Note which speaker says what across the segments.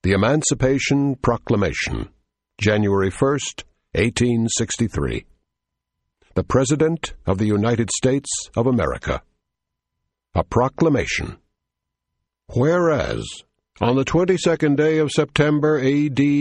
Speaker 1: The Emancipation Proclamation, January 1st, 1863. The President of the United States of America. A proclamation. Whereas, on the 22nd day of September, A.D.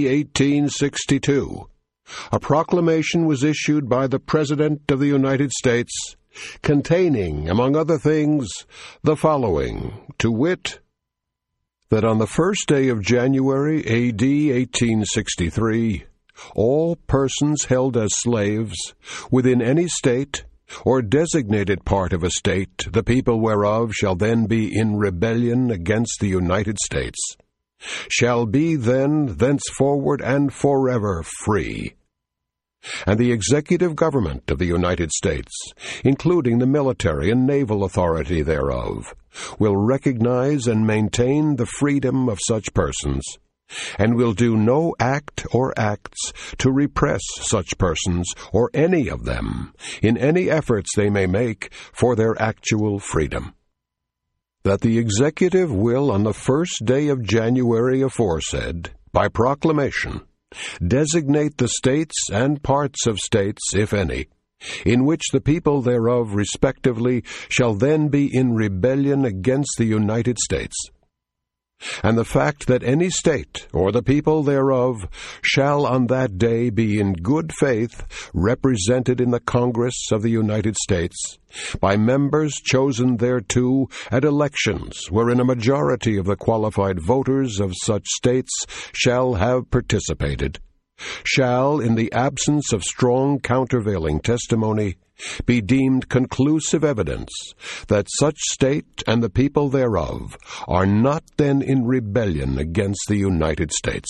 Speaker 1: 1862, a proclamation was issued by the President of the United States, containing, among other things, the following, to wit, that on the first day of January, A.D. 1863, all persons held as slaves within any state or designated part of a state, the people whereof shall then be in rebellion against the United States, shall be then, thenceforward, and forever free. And the executive government of the United States, including the military and naval authority thereof, will recognize and maintain the freedom of such persons, and will do no act or acts to repress such persons or any of them in any efforts they may make for their actual freedom. That the executive will, on the first day of January aforesaid, by proclamation, designate the states and parts of states, if any, in which the people thereof respectively shall then be in rebellion against the United States, and the fact that any state or the people thereof shall on that day be in good faith represented in the Congress of the United States by members chosen thereto at elections wherein a majority of the qualified voters of such states shall have participated, shall, in the absence of strong countervailing testimony, be deemed conclusive evidence that such state and the people thereof are not then in rebellion against the United States.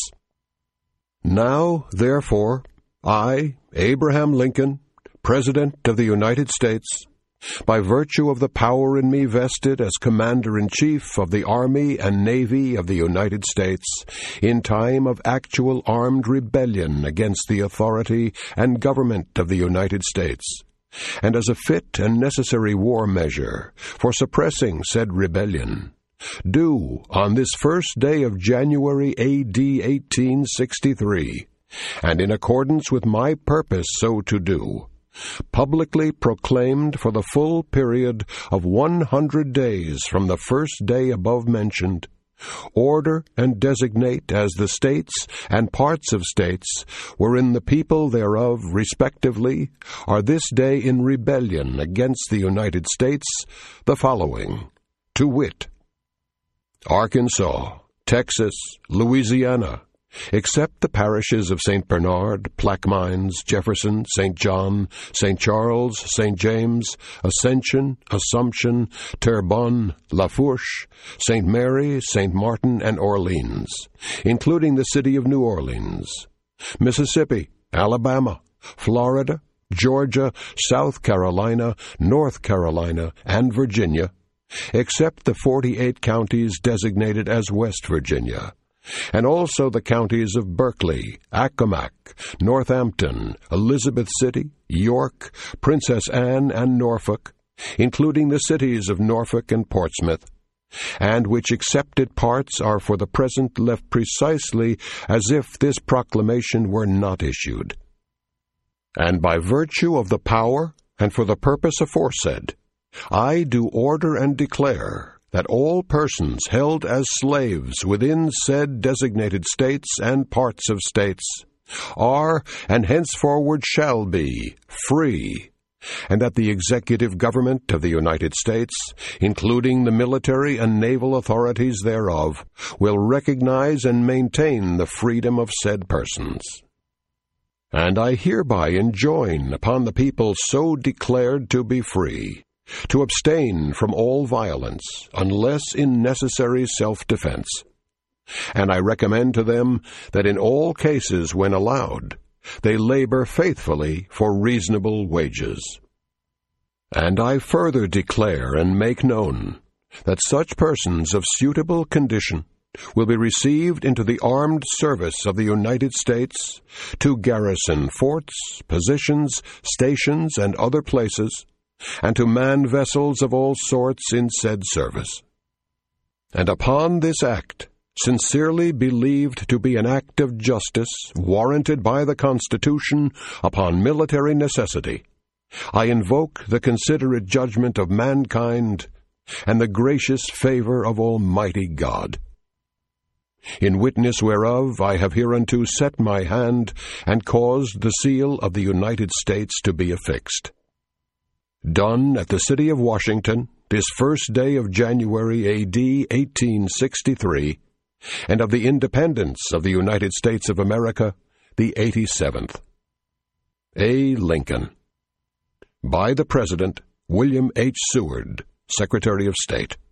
Speaker 1: Now, therefore, I, Abraham Lincoln, President of the United States, by virtue of the power in me vested as Commander-in-Chief of the Army and Navy of the United States in time of actual armed rebellion against the authority and government of the United States, and as a fit and necessary war measure for suppressing said rebellion, do, on this first day of January A.D. 1863, and in accordance with my purpose so to do, publicly proclaimed for the full period of 100 days from the first day above mentioned, order and designate as the states and parts of states wherein the people thereof respectively are this day in rebellion against the United States the following, to wit, Arkansas, Texas, Louisiana, except the parishes of St. Bernard, Plaquemines, Jefferson, St. John, St. Charles, St. James, Ascension, Assumption, Terrebonne, Lafourche, St. Mary, St. Martin, and Orleans, including the city of New Orleans, Mississippi, Alabama, Florida, Georgia, South Carolina, North Carolina, and Virginia, except the 48 counties designated as West Virginia, and also the counties of Berkeley, Accomack, Northampton, Elizabeth City, York, Princess Anne, and Norfolk, including the cities of Norfolk and Portsmouth, and which excepted parts are for the present left precisely as if this proclamation were not issued. And by virtue of the power and for the purpose aforesaid, I do order and declare that all persons held as slaves within said designated states and parts of states are, and henceforward shall be, free, and that the executive government of the United States, including the military and naval authorities thereof, will recognize and maintain the freedom of said persons. And I hereby enjoin upon the people so declared to be free, to abstain from all violence, unless in necessary self-defense. And I recommend to them that in all cases when allowed, they labor faithfully for reasonable wages. And I further declare and make known that such persons of suitable condition will be received into the armed service of the United States to garrison forts, positions, stations, and other places, and to man vessels of all sorts in said service. And upon this act, sincerely believed to be an act of justice warranted by the Constitution upon military necessity, I invoke the considerate judgment of mankind and the gracious favor of Almighty God. In witness whereof I have hereunto set my hand and caused the seal of the United States to be affixed. Done at the city of Washington, this first day of January, A.D. 1863, and of the independence of the United States of America, the 87th. A. Lincoln. By the President, William H. Seward, Secretary of State.